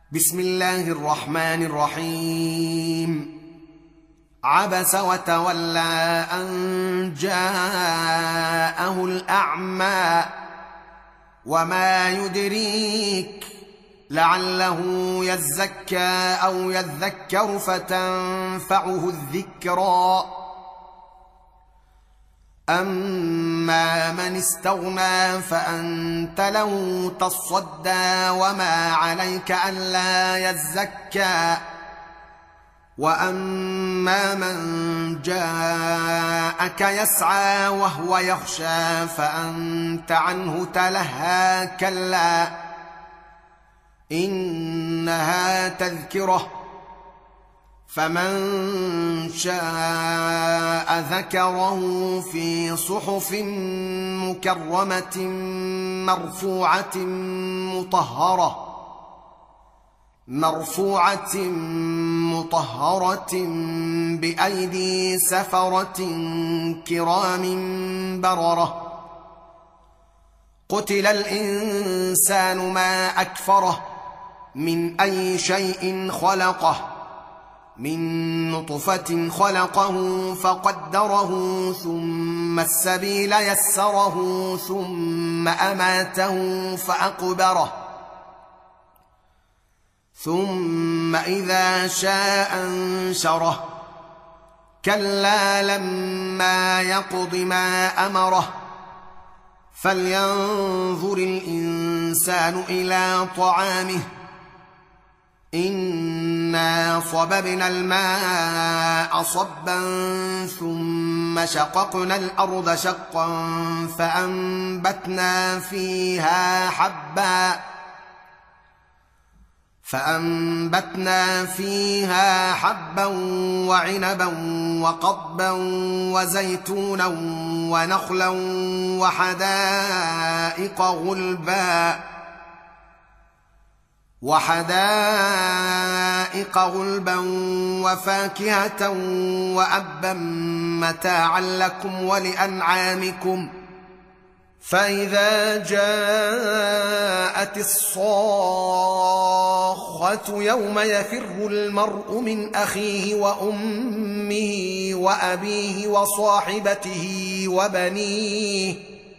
بسم الله الرحمن الرحيم. عبس وتولى أن جاءه الأعمى وما يدريك لعله يزكى أو يذكر فتنفعه الذكرى. أما من استغنى فأنت له تصدى وما عليك ألا يزكى. وأما من جاءك يسعى وهو يخشى فأنت عنه تلهى. كلا إنها تذكرة فمن شاء ذكره في صحف مكرمة مرفوعة مطهرة بأيدي سفرة كرام بررة. قتل الإنسان ما أكفره من أي شيء خلقه من نطفة خلقه فقدره ثم السبيل يسره ثم أماته فأقبره ثم إذا شاء أنشره. كلا لما يقض ما أمره فلينظر الإنسان إلى طعامه إنا صببنا الماء صبا ثم شققنا الأرض شقا فأنبتنا فيها حبا وعنبا وقضبا وزيتونا ونخلا وحدائق غلبا وفاكهة وأبا متاعا لكم ولأنعامكم. فإذا جاءت الصاخة يوم يفر المرء من أخيه وأمه وأبيه وصاحبته وبنيه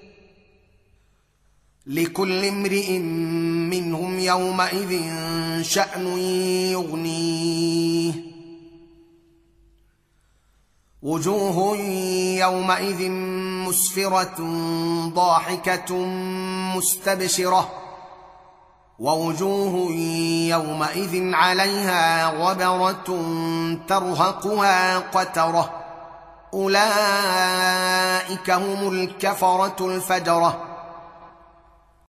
لكل امرئ منهم يومئذ شأن يغنيه. وجوه يومئذ مسفرة ضاحكة مستبشرة ووجوه يومئذ عليها غبرة ترهقها قترة. أولئك هم الكفرة الفجرة.